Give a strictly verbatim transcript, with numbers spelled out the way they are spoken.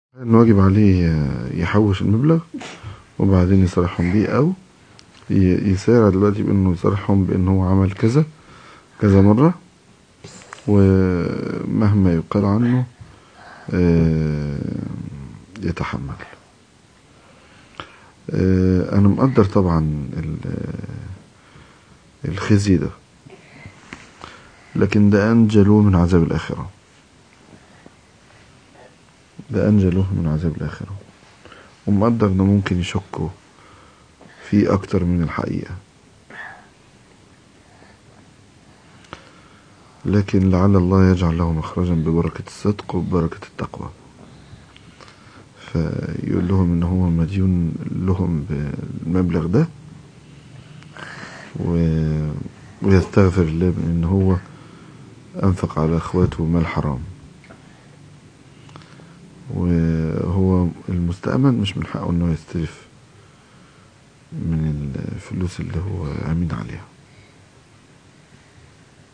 إنه واجب عليه يحوش المبلغ وبعدين يصرحهم بيه، أو يسارع دلوقتي بإنه يصرحهم بإنه هو عمل كذا كذا مرة، ومهما يقال عنه يتحمل. أنا مقدر طبعا الخزي ده، لكن ده أنجله من عذاب الآخرة، ده أنجله من عذاب الآخرة، ومقدر إنه ممكن يشكوا فيه أكتر من الحقيقة، لكن لعل الله يجعل له مخرجا ببركة الصدق وببركة التقوى. فيقول لهم إن هو مديون لهم بالمبلغ ده، ويستغفر الله من إن هو أنفق على أخواته مال حرام، وهو المستأمن مش من حقه إنه يستلف من الفلوس اللي هو أمين عليها.